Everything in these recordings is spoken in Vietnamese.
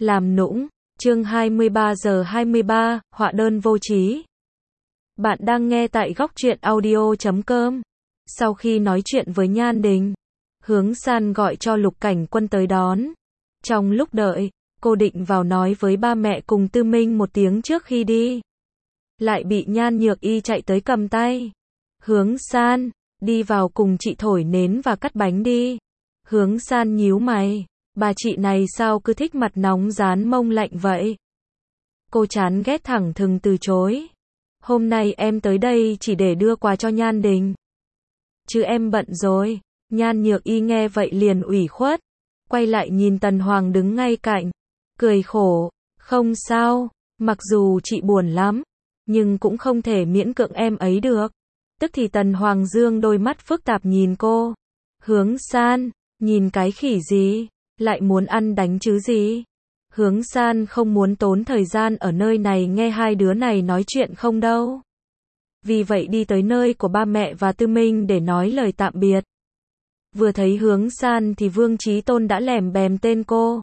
Làm nũng, chương 23 giờ 23, họa đơn vô trí. Bạn đang nghe tại góc truyện audio.com. Sau khi nói chuyện với Nhan Đình, Hướng San gọi cho Lục Cảnh Quân tới đón. Trong lúc đợi, cô định vào nói với ba mẹ cùng Tư Minh một tiếng trước khi đi. Lại bị Nhan Nhược Y chạy tới cầm tay. Hướng San, đi vào cùng chị thổi nến và cắt bánh đi. Hướng San nhíu mày. Bà chị này sao cứ thích mặt nóng rán mông lạnh vậy? Cô chán ghét thẳng thừng từ chối. Hôm nay em tới đây chỉ để đưa quà cho Nhan Đình. Chứ em bận rồi. Nhan Nhược Y nghe vậy liền ủy khuất. Quay lại nhìn Tần Hoàng đứng ngay cạnh. Cười khổ. Không sao. Mặc dù chị buồn lắm. Nhưng cũng không thể miễn cưỡng em ấy được. Tức thì Tần Hoàng dương đôi mắt phức tạp nhìn cô. Hướng San, nhìn cái khỉ gì? Lại muốn ăn đánh chứ gì? Hướng San không muốn tốn thời gian ở nơi này nghe hai đứa này nói chuyện không đâu. Vì vậy đi tới nơi của ba mẹ và Tư Minh để nói lời tạm biệt. Vừa thấy Hướng San thì Vương Chí Tôn đã lèm bèm tên cô.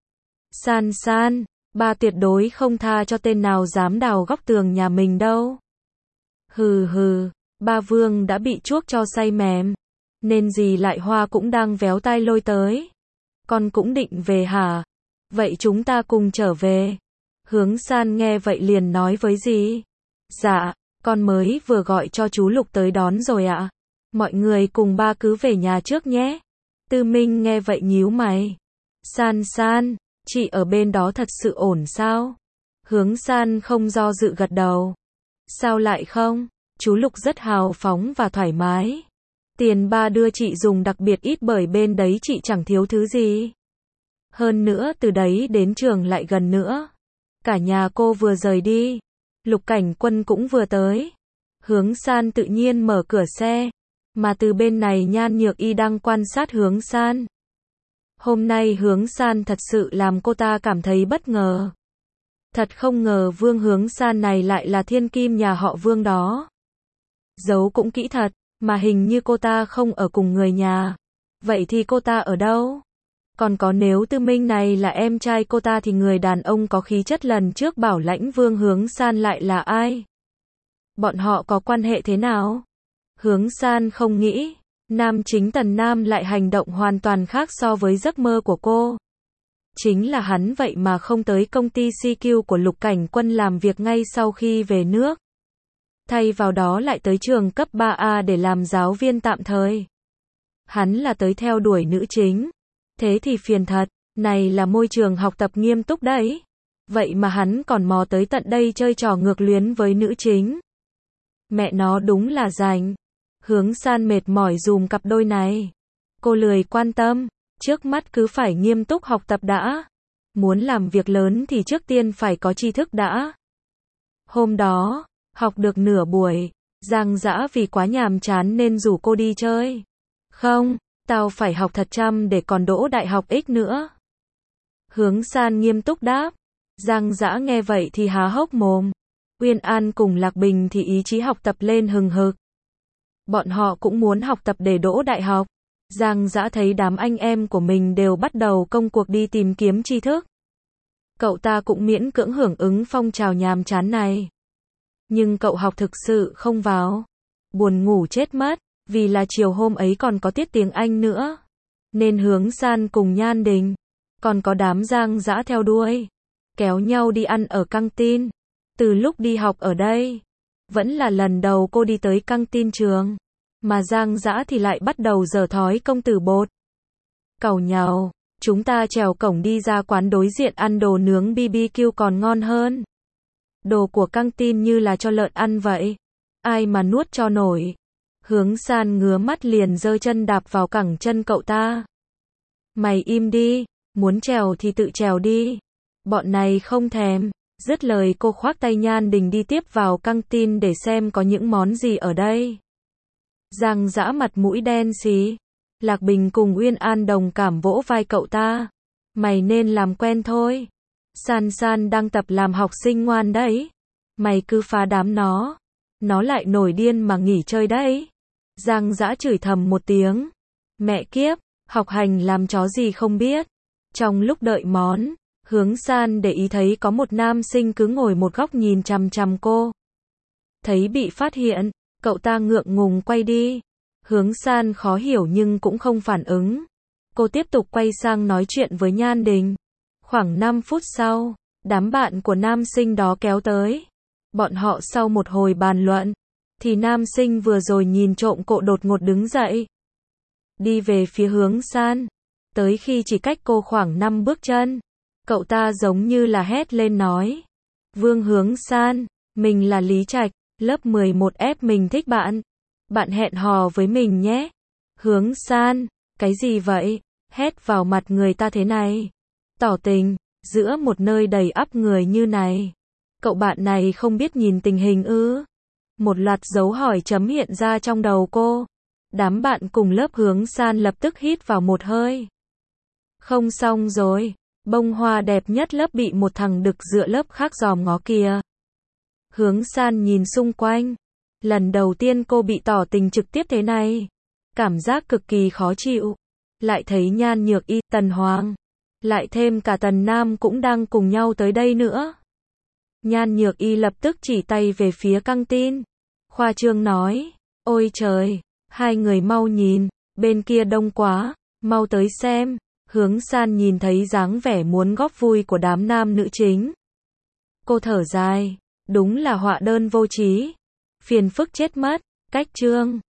San San, ba tuyệt đối không tha cho tên nào dám đào góc tường nhà mình đâu. Hừ hừ, ba Vương đã bị chuốc cho say mềm. Nên dì Lại Hoa cũng đang véo tai lôi tới. Con cũng định về hả? Vậy chúng ta cùng trở về. Hướng San nghe vậy liền nói với dì. Dạ, con mới vừa gọi cho chú Lục tới đón rồi ạ. Mọi người cùng ba cứ về nhà trước nhé. Tư Minh nghe vậy nhíu mày. San San, chị ở bên đó thật sự ổn sao? Hướng San không do dự gật đầu. Sao lại không? Chú Lục rất hào phóng và thoải mái. Tiền ba đưa chị dùng đặc biệt ít bởi bên đấy chị chẳng thiếu thứ gì. Hơn nữa từ đấy đến trường lại gần nữa. Cả nhà cô vừa rời đi. Lục Cảnh Quân cũng vừa tới. Hướng San tự nhiên mở cửa xe. Mà từ bên này Nhan Nhược Y đang quan sát Hướng San. Hôm nay Hướng San thật sự làm cô ta cảm thấy bất ngờ. Thật không ngờ Vương Hướng San này lại là thiên kim nhà họ Vương đó. Giấu cũng kỹ thật. Mà hình như cô ta không ở cùng người nhà. Vậy thì cô ta ở đâu? Còn có nếu Tư Minh này là em trai cô ta thì người đàn ông có khí chất lần trước bảo lãnh Vương Hướng San lại là ai? Bọn họ có quan hệ thế nào? Hướng San không nghĩ. Nam chính Tần Nam lại hành động hoàn toàn khác so với giấc mơ của cô. Chính là hắn vậy mà không tới công ty CQ của Lục Cảnh Quân làm việc ngay sau khi về nước. Thay vào đó lại tới trường cấp 3A để làm giáo viên tạm thời. Hắn là tới theo đuổi nữ chính. Thế thì phiền thật, này là môi trường học tập nghiêm túc đấy. Vậy mà hắn còn mò tới tận đây chơi trò ngược luyến với nữ chính. Mẹ nó đúng là rành. Hướng San mệt mỏi dùm cặp đôi này. Cô lười quan tâm, trước mắt cứ phải nghiêm túc học tập đã. Muốn làm việc lớn thì trước tiên phải có tri thức đã. Hôm đó, học được nửa buổi, Giang Dã vì quá nhàm chán nên rủ cô đi chơi. Không, tao phải học thật chăm để còn đỗ đại học X nữa. Hướng San nghiêm túc đáp. Giang Dã nghe vậy thì há hốc mồm. Uyên An cùng Lạc Bình thì ý chí học tập lên hừng hực. Bọn họ cũng muốn học tập để đỗ đại học. Giang Dã thấy đám anh em của mình đều bắt đầu công cuộc đi tìm kiếm tri thức. Cậu ta cũng miễn cưỡng hưởng ứng phong trào nhàm chán này. Nhưng cậu học thực sự không vào. Buồn ngủ chết mất, vì là chiều hôm ấy còn có tiết tiếng Anh nữa. Nên Hướng San cùng Nhan Đình, còn có đám Giang Dã theo đuôi. Kéo nhau đi ăn ở căng tin. Từ lúc đi học ở đây, vẫn là lần đầu cô đi tới căng tin trường. Mà Giang Dã thì lại bắt đầu dở thói công tử bột. Cẩu nhàu, chúng ta trèo cổng đi ra quán đối diện ăn đồ nướng BBQ còn ngon hơn. Đồ của căng tin như là cho lợn ăn vậy. Ai mà nuốt cho nổi. Hướng San ngứa mắt liền giơ chân đạp vào cẳng chân cậu ta. Mày im đi, muốn trèo thì tự trèo đi. Bọn này không thèm. Dứt lời cô khoác tay Nhan Đình đi tiếp vào căng tin để xem có những món gì ở đây. Giang Dã mặt mũi đen xí. Lạc Bình cùng Uyên An đồng cảm vỗ vai cậu ta. Mày nên làm quen thôi. San San đang tập làm học sinh ngoan đấy. Mày cứ phá đám nó lại nổi điên mà nghỉ chơi đấy. Giang Dã chửi thầm một tiếng. Mẹ kiếp, học hành làm chó gì không biết. Trong lúc đợi món, Hướng San để ý thấy có một nam sinh cứ ngồi một góc nhìn chằm chằm cô. Thấy bị phát hiện, cậu ta ngượng ngùng quay đi. Hướng San khó hiểu nhưng cũng không phản ứng. Cô tiếp tục quay sang nói chuyện với Nhan Đình. Khoảng 5 phút sau, đám bạn của nam sinh đó kéo tới. Bọn họ sau một hồi bàn luận, thì nam sinh vừa rồi nhìn trộm cô đột ngột đứng dậy. Đi về phía Hướng San. Tới khi chỉ cách cô khoảng 5 bước chân, cậu ta giống như là hét lên nói. Vương Hướng San, mình là Lý Trạch, lớp 11F, mình thích bạn. Bạn hẹn hò với mình nhé. Hướng San, cái gì vậy? Hét vào mặt người ta thế này. Tỏ tình, giữa một nơi đầy ắp người như này. Cậu bạn này không biết nhìn tình hình ư? Một loạt dấu hỏi chấm hiện ra trong đầu cô. Đám bạn cùng lớp Hướng San lập tức hít vào một hơi. Không xong rồi, bông hoa đẹp nhất lớp bị một thằng đực dựa lớp khác dòm ngó kìa. Hướng San nhìn xung quanh. Lần đầu tiên cô bị tỏ tình trực tiếp thế này. Cảm giác cực kỳ khó chịu. Lại thấy Nhan Nhược Y, Tần Hoàng, lại thêm cả Tần Nam cũng đang cùng nhau tới đây nữa. Nhan Nhược Y lập tức chỉ tay về phía căng tin. Khoa trương nói, ôi trời, hai người mau nhìn, bên kia đông quá, mau tới xem. Hướng San nhìn thấy dáng vẻ muốn góp vui của đám nam nữ chính. Cô thở dài, đúng là họa đơn vô trí. Phiền phức chết mất, cách chương.